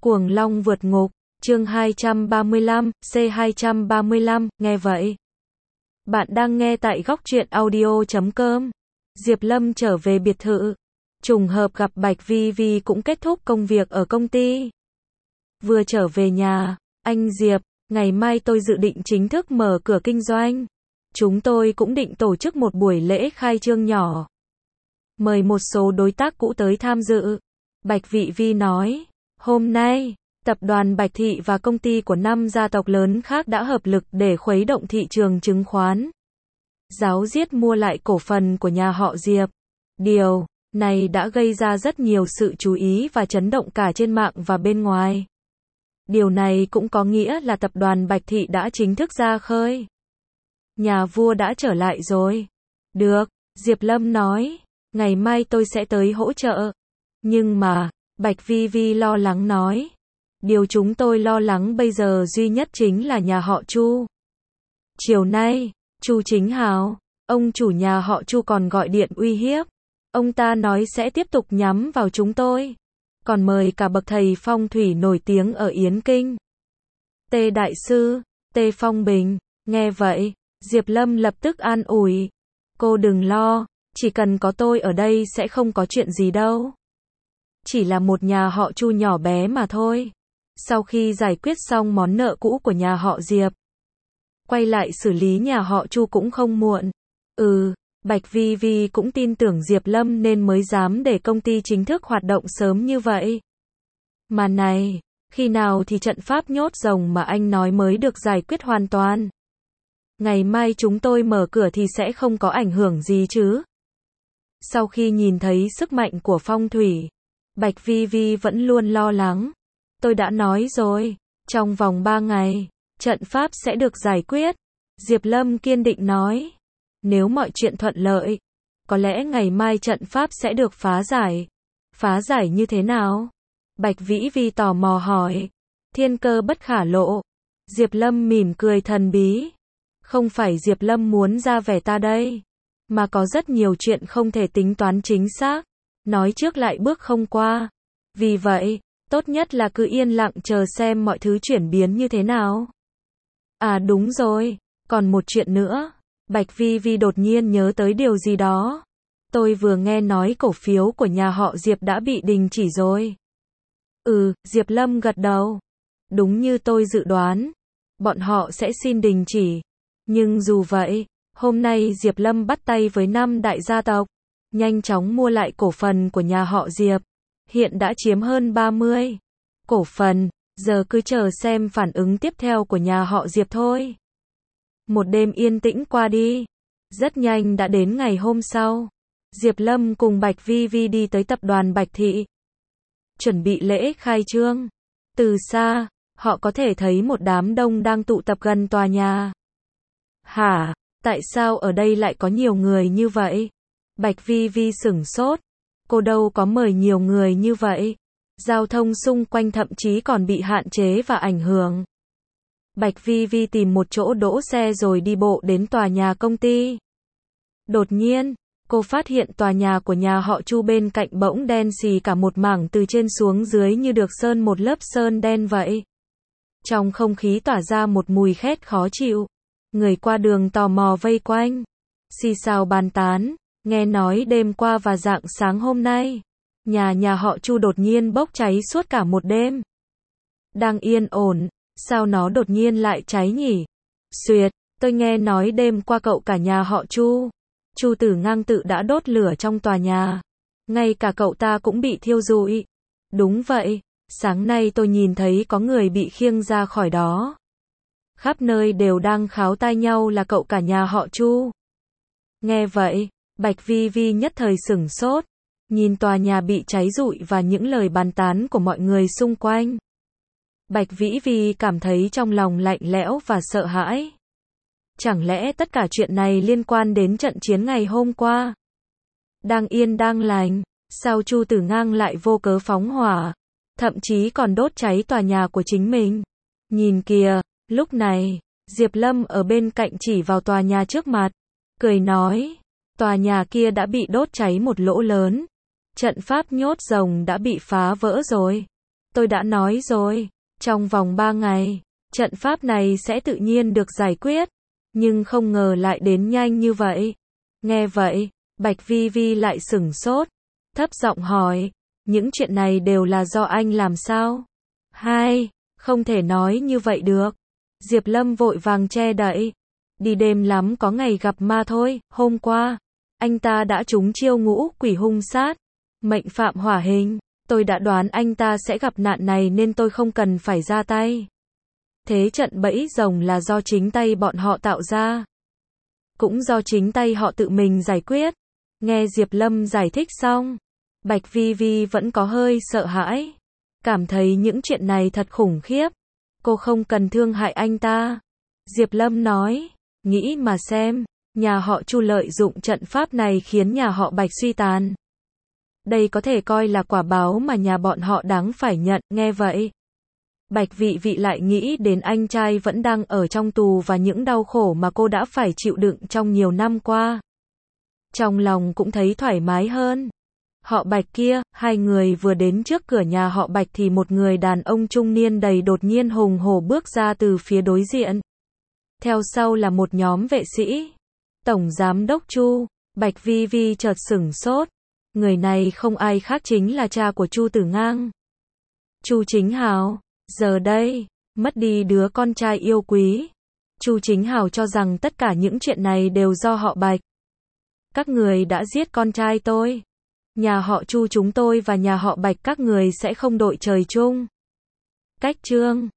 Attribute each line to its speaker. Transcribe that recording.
Speaker 1: Cuồng Long vượt ngục, chương 235, C235, nghe vậy. Bạn đang nghe tại góc truyện audio.com. Diệp Lâm trở về biệt thự. Trùng hợp gặp Bạch Vi Vi cũng kết thúc công việc ở công ty. Vừa trở về nhà, anh Diệp, ngày mai tôi dự định chính thức mở cửa kinh doanh. Chúng tôi cũng định tổ chức một buổi lễ khai trương nhỏ. Mời một số đối tác cũ tới tham dự. Bạch Vi Vi nói, hôm nay, tập đoàn Bạch Thị và công ty của 5 gia tộc lớn khác đã hợp lực để khuấy động thị trường chứng khoán. Ráo riết mua lại cổ phần của nhà họ Diệp. Điều này đã gây ra rất nhiều sự chú ý và chấn động cả trên mạng và bên ngoài. Điều này cũng có nghĩa là tập đoàn Bạch Thị đã chính thức ra khơi. Nhà vua đã trở lại rồi. Được, Diệp Lâm nói, ngày mai tôi sẽ tới hỗ trợ. Nhưng mà, Bạch Vi Vi lo lắng nói, điều chúng tôi lo lắng bây giờ duy nhất chính là nhà họ Chu. Chiều nay, Chu Chính Hào, ông chủ nhà họ Chu còn gọi điện uy hiếp. Ông ta nói sẽ tiếp tục nhắm vào chúng tôi. Còn mời cả bậc thầy phong thủy nổi tiếng ở Yến Kinh. Tê Đại Sư, Tê Phong Bình, nghe vậy, Diệp Lâm lập tức an ủi. Cô đừng lo, chỉ cần có tôi ở đây sẽ không có chuyện gì đâu. Chỉ là một nhà họ Chu nhỏ bé mà thôi. Sau khi giải quyết xong món nợ cũ của nhà họ Diệp, quay lại xử lý nhà họ Chu cũng không muộn. Bạch Vi Vi cũng tin tưởng Diệp Lâm nên mới dám để công ty chính thức hoạt động sớm như vậy. Mà này, khi nào thì trận pháp nhốt rồng mà anh nói mới được giải quyết hoàn toàn? Ngày mai chúng tôi mở cửa thì sẽ không có ảnh hưởng gì chứ? Sau khi nhìn thấy sức mạnh của phong thủy, Bạch Vi Vi vẫn luôn lo lắng. Tôi đã nói rồi, trong vòng 3 ngày, trận pháp sẽ được giải quyết. Diệp Lâm kiên định nói. Nếu mọi chuyện thuận lợi, có lẽ ngày mai trận pháp sẽ được phá giải. Phá giải như thế nào? Bạch Vĩ Vi tò mò hỏi. Thiên cơ bất khả lộ. Diệp Lâm mỉm cười thần bí. Không phải Diệp Lâm muốn ra vẻ ta đây, mà có rất nhiều chuyện không thể tính toán chính xác. Nói trước lại bước không qua. Vì vậy, tốt nhất là cứ yên lặng chờ xem mọi thứ chuyển biến như thế nào. À đúng rồi, còn một chuyện nữa. Bạch Vi Vi đột nhiên nhớ tới điều gì đó. Tôi vừa nghe nói cổ phiếu của nhà họ Diệp đã bị đình chỉ rồi. Diệp Lâm gật đầu. Đúng như tôi dự đoán, bọn họ sẽ xin đình chỉ. Nhưng dù vậy, hôm nay Diệp Lâm bắt tay với 5 đại gia tộc, nhanh chóng mua lại cổ phần của nhà họ Diệp. Hiện đã chiếm hơn 30 cổ phần, giờ cứ chờ xem phản ứng tiếp theo của nhà họ Diệp thôi. Một đêm yên tĩnh qua đi, rất nhanh đã đến ngày hôm sau. Diệp Lâm cùng Bạch Vi Vi đi tới tập đoàn Bạch Thị, chuẩn bị lễ khai trương. Từ xa, họ có thể thấy một đám đông đang tụ tập gần tòa nhà. Hả, tại sao ở đây lại có nhiều người như vậy? Bạch Vi Vi sửng sốt. Cô đâu có mời nhiều người như vậy. Giao thông xung quanh thậm chí còn bị hạn chế và ảnh hưởng. Bạch Vi Vi tìm một chỗ đỗ xe rồi đi bộ đến tòa nhà công ty. Đột nhiên, cô phát hiện tòa nhà của nhà họ Chu bên cạnh bỗng đen xì cả một mảng từ trên xuống dưới như được sơn một lớp sơn đen vậy. Trong không khí tỏa ra một mùi khét khó chịu. Người qua đường tò mò vây quanh, xì xào bàn tán, nghe nói đêm qua và rạng sáng hôm nay, nhà họ Chu đột nhiên bốc cháy suốt cả một đêm. Đang yên ổn, sao nó đột nhiên lại cháy nhỉ? Xuyệt, tôi nghe nói đêm qua cậu cả nhà họ Chu, Chu Tử Ngang tự đã đốt lửa trong tòa nhà. Ngay cả cậu ta cũng bị thiêu rụi. Đúng vậy, sáng nay tôi nhìn thấy có người bị khiêng ra khỏi đó. Khắp nơi đều đang kháo tai nhau là cậu cả nhà họ Chu. Nghe vậy, Bạch Vi Vi nhất thời sửng sốt, nhìn tòa nhà bị cháy rụi và những lời bàn tán của mọi người xung quanh. Bạch Vĩ Vi cảm thấy trong lòng lạnh lẽo và sợ hãi. Chẳng lẽ tất cả chuyện này liên quan đến trận chiến ngày hôm qua? Đang yên đang lành, sao Chu Tử Ngang lại vô cớ phóng hỏa, thậm chí còn đốt cháy tòa nhà của chính mình? Nhìn kìa, lúc này, Diệp Lâm ở bên cạnh chỉ vào tòa nhà trước mặt, cười nói, tòa nhà kia đã bị đốt cháy một lỗ lớn. Trận pháp nhốt rồng đã bị phá vỡ rồi. Tôi đã nói rồi, trong vòng 3 ngày, trận pháp này sẽ tự nhiên được giải quyết, nhưng không ngờ lại đến nhanh như vậy. Nghe vậy, Bạch Vi Vi lại sửng sốt, thấp giọng hỏi, những chuyện này đều là do anh làm sao? Hai, không thể nói như vậy được. Diệp Lâm vội vàng che đậy. Đi đêm lắm có ngày gặp ma thôi, hôm qua, anh ta đã trúng chiêu ngũ quỷ hung sát, mệnh phạm hỏa hình. Tôi đã đoán anh ta sẽ gặp nạn này nên tôi không cần phải ra tay. Thế trận bẫy rồng là do chính tay bọn họ tạo ra. Cũng do chính tay họ tự mình giải quyết. Nghe Diệp Lâm giải thích xong, Bạch Vi Vi vẫn có hơi sợ hãi. Cảm thấy những chuyện này thật khủng khiếp. Cô không cần thương hại anh ta. Diệp Lâm nói, nghĩ mà xem, nhà họ Chu lợi dụng trận pháp này khiến nhà họ Bạch suy tàn. Đây có thể coi là quả báo mà nhà bọn họ đáng phải nhận. Nghe vậy, Bạch Vị Vị lại nghĩ đến anh trai vẫn đang ở trong tù và những đau khổ mà cô đã phải chịu đựng trong nhiều năm qua. Trong lòng cũng thấy thoải mái hơn. Họ Bạch kia, hai người vừa đến trước cửa nhà họ Bạch thì một người đàn ông trung niên đầy đột nhiên hùng hổ bước ra từ phía đối diện. Theo sau là một nhóm vệ sĩ. Tổng giám đốc Chu. Bạch Vi Vi chợt sửng sốt. Người này không ai khác chính là cha của Chu Tử Ngang. Chu Chính Hào. Giờ đây, mất đi đứa con trai yêu quý. Chu Chính Hào cho rằng tất cả những chuyện này đều do họ Bạch. Các người đã giết con trai tôi. Nhà họ Chu chúng tôi và nhà họ Bạch các người sẽ không đội trời chung. Cách chương